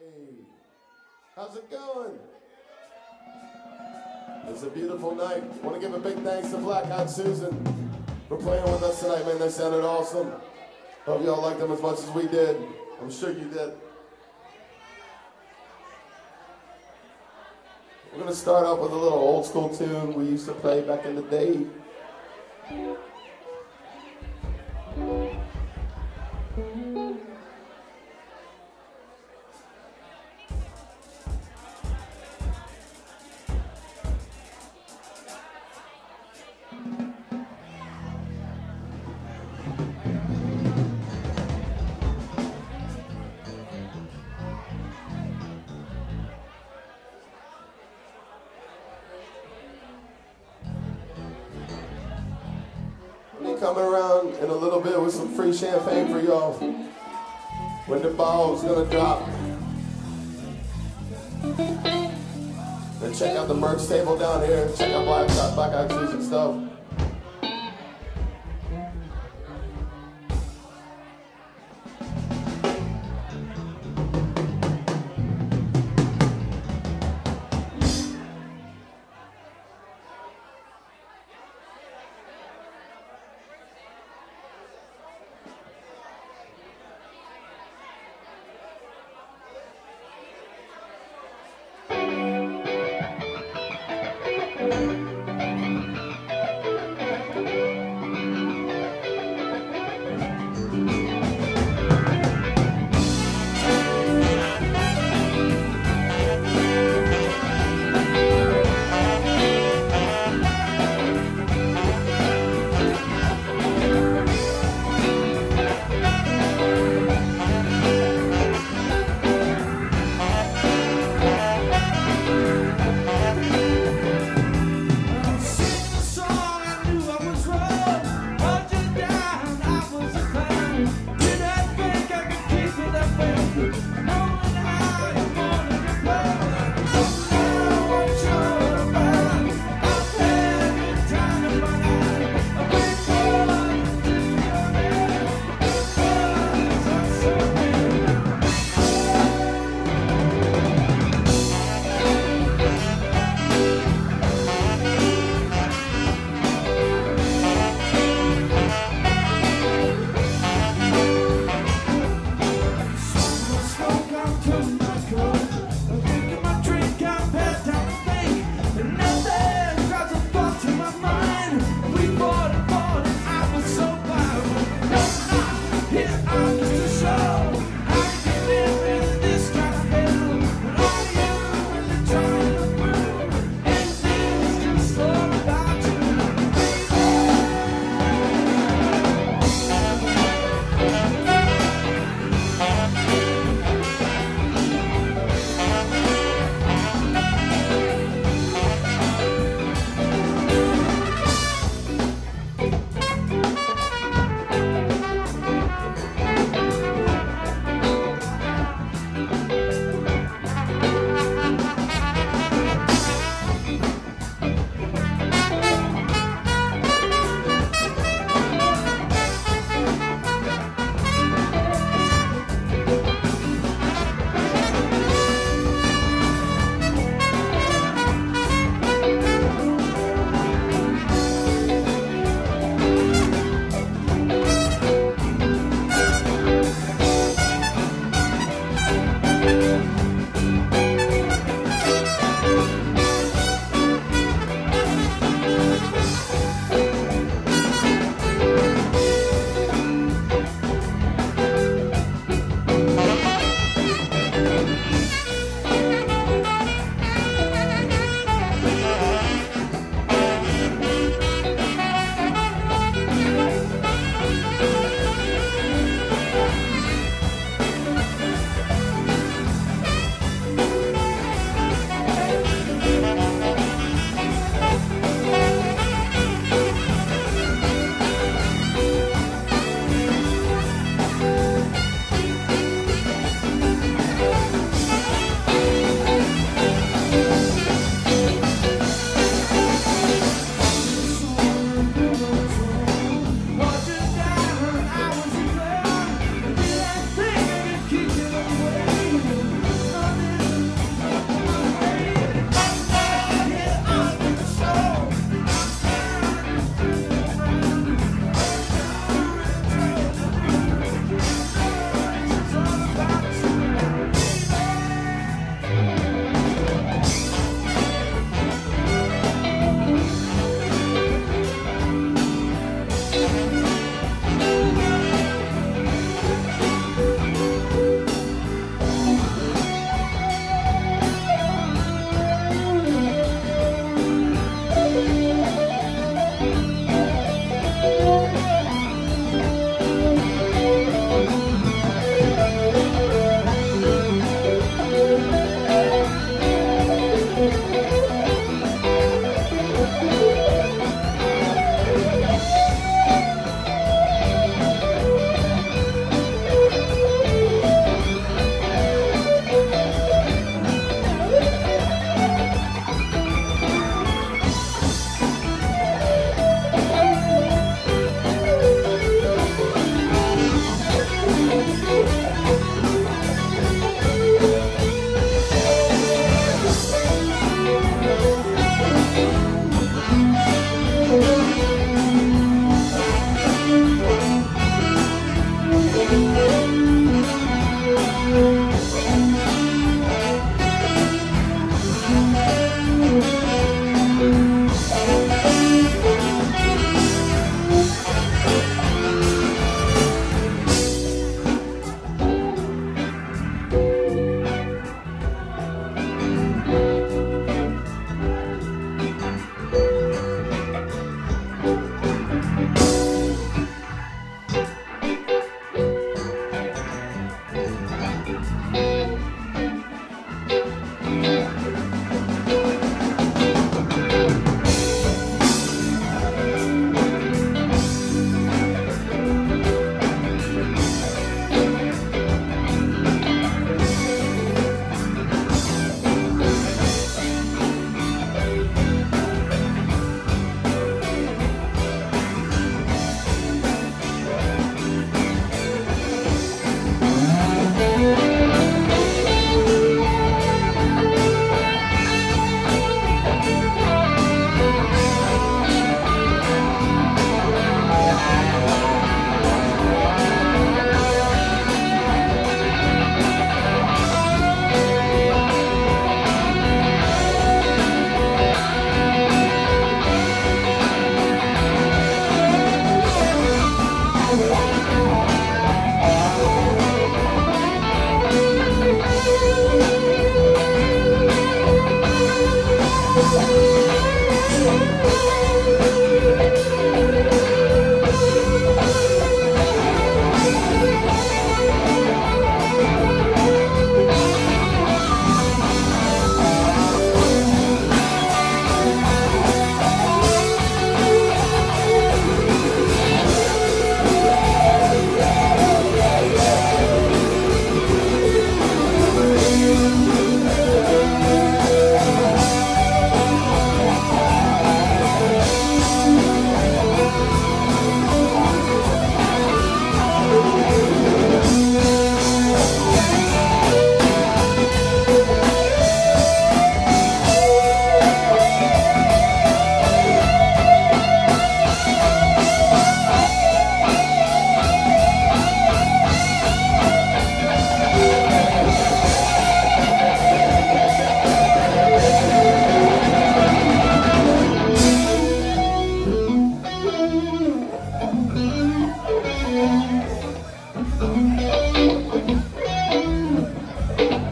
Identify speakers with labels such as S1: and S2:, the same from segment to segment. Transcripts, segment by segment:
S1: Hey, how's it going? It's a beautiful night. I want to give a big thanks to Black Eyed Susan for playing with us tonight, man. They sounded awesome. Hope y'all liked them as much as we did. I'm sure you did. We're going to start off with a little old school tune we used to play back in the day. Coming around in a little bit with some free champagne for y'all when the ball's gonna drop. Then check out the merch table down here. Check out Black Eyed Susan stuff.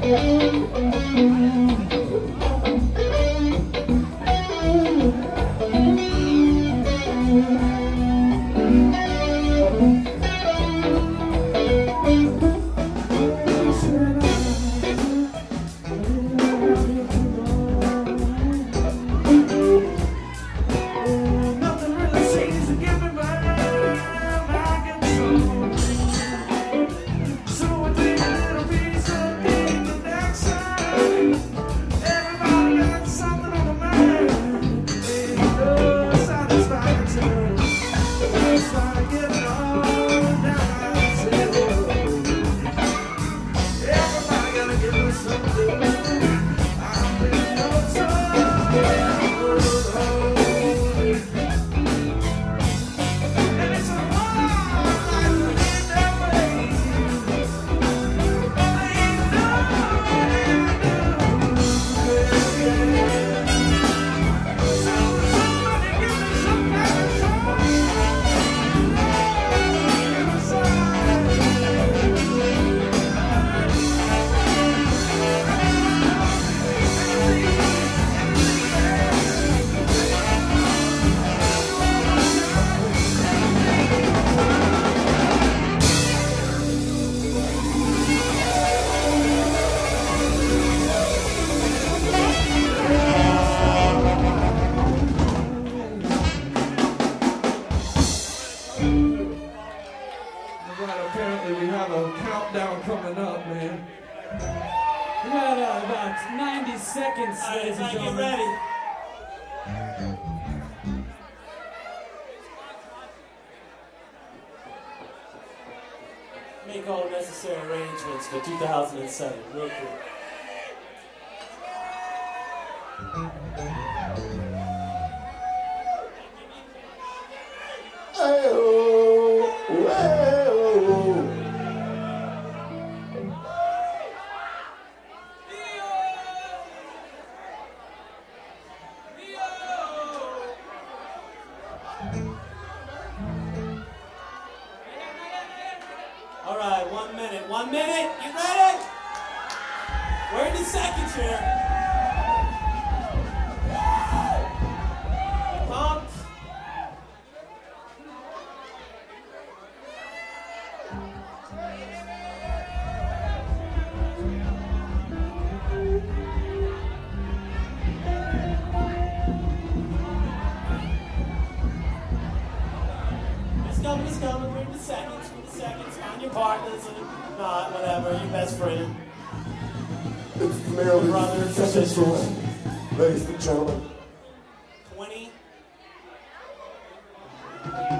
S2: Apparently we have a countdown coming up, man.
S3: We got about 90 seconds, ladies and gentlemen.
S4: Get ready. Make all necessary arrangements for 2007, real quick. All right, 1 minute. 1 minute. You ready? We're in the seconds here. Pumped. It's coming. We're in the seconds. Find your partners and not, whatever, your best friend.
S1: It's merely
S4: brothers,
S1: second
S4: sisters.
S1: choice, ladies and gentlemen.
S4: 20.